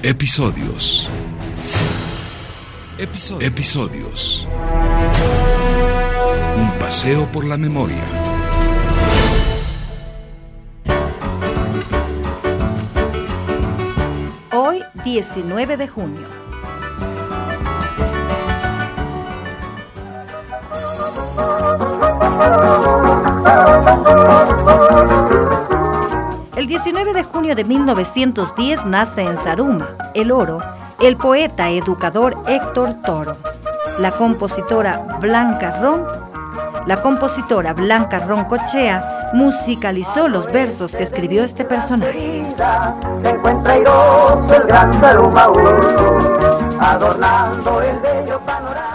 Episodios. Un paseo por la memoria. Hoy, 19 de junio. El 19 de junio de 1910 nace en Zaruma, El Oro, el poeta educador Héctor Toro. La compositora Blanca Roncochea musicalizó los versos que escribió este personaje. Se encuentra airoso el gran Zaruma, adornando el bello panorama.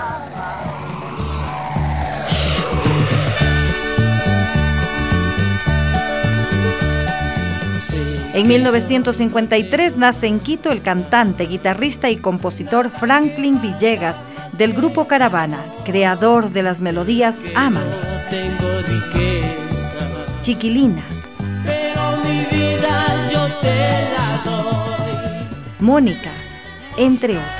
En 1953 nace en Quito el cantante, guitarrista y compositor Franklin Villegas del grupo Caravana, creador de las melodías Ámame, Chiquilina, pero mi vida yo te la doy. Mónica, entre otras.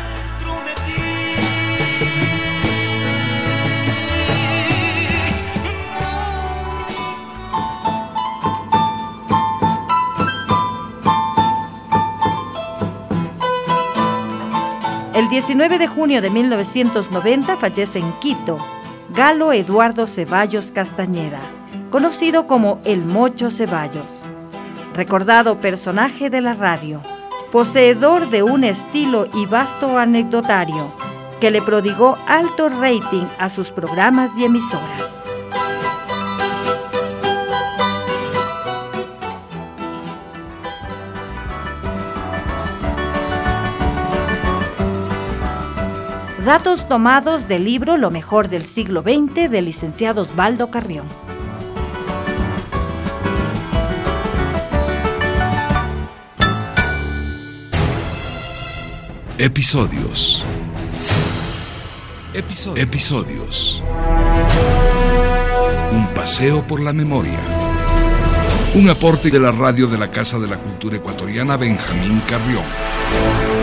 El 19 de junio de 1990 fallece en Quito Galo Eduardo Ceballos Castañeda, conocido como El Mocho Ceballos, recordado personaje de la radio, poseedor de un estilo y vasto anecdotario que le prodigó alto rating a sus programas y emisoras. Datos tomados del libro Lo mejor del siglo XX del licenciado Osvaldo Carrión. Episodios. Un paseo por la memoria. Un aporte de la radio de la Casa de la Cultura Ecuatoriana Benjamín Carrión.